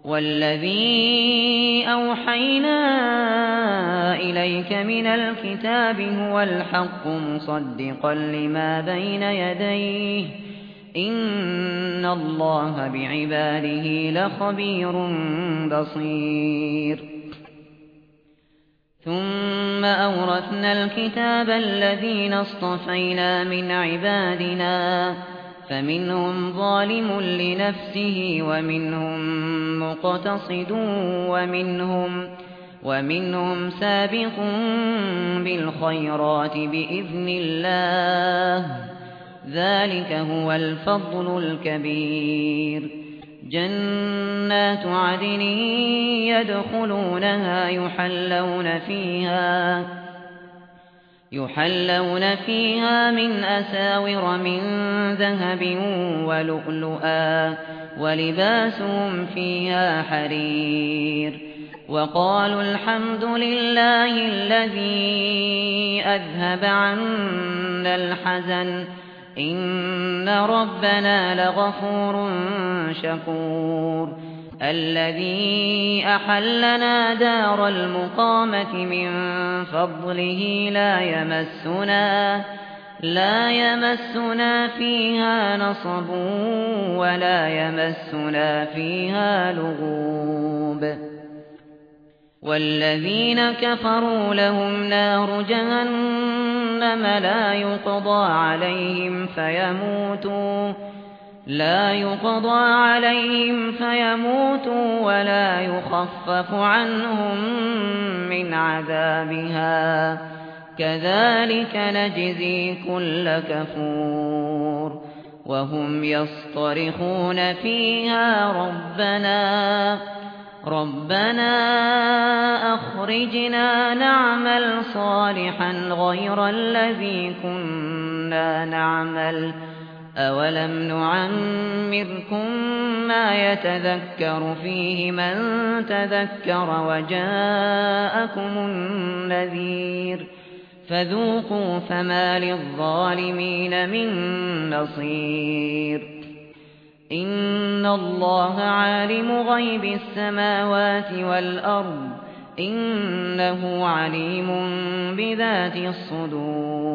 والذي أوحينا إليك من الكتاب هو الحق مصدقا لما بين يديه إن الله بعباده لخبير بصير ثم أورثنا الكتاب الذين اصطفينا من عبادنا فمنهم ظالم لنفسه ومنهم مقتصد ومنهم سابق بالخيرات بإذن الله ذلك هو الفضل الكبير جنات عدن يدخلونها يحلون فيها من أساور من ذهب ولؤلؤا ولباسهم فيها حرير وقالوا الحمد لله الذي أذهب عنا الحزن إن ربنا لغفور شكور الذي أحلنا دار المقامة من فضله لا يمسنا فيها نصب ولا يمسنا فيها لغوب والذين كفروا لهم نار جهنم لا يقضى عليهم فيموتوا ولا يخفف عنهم من عذابها كذلك نجزي كل كفور وهم يصطرخون فيها ربنا أخرجنا نعمل صالحا غير الذي كنا نعمل أولم نعمركم ما يتذكر فيه من تذكر وجاءكم النذير فذوقوا فما للظالمين من نصير إن الله عالم غيب السماوات والأرض إنه عليم بذات الصدور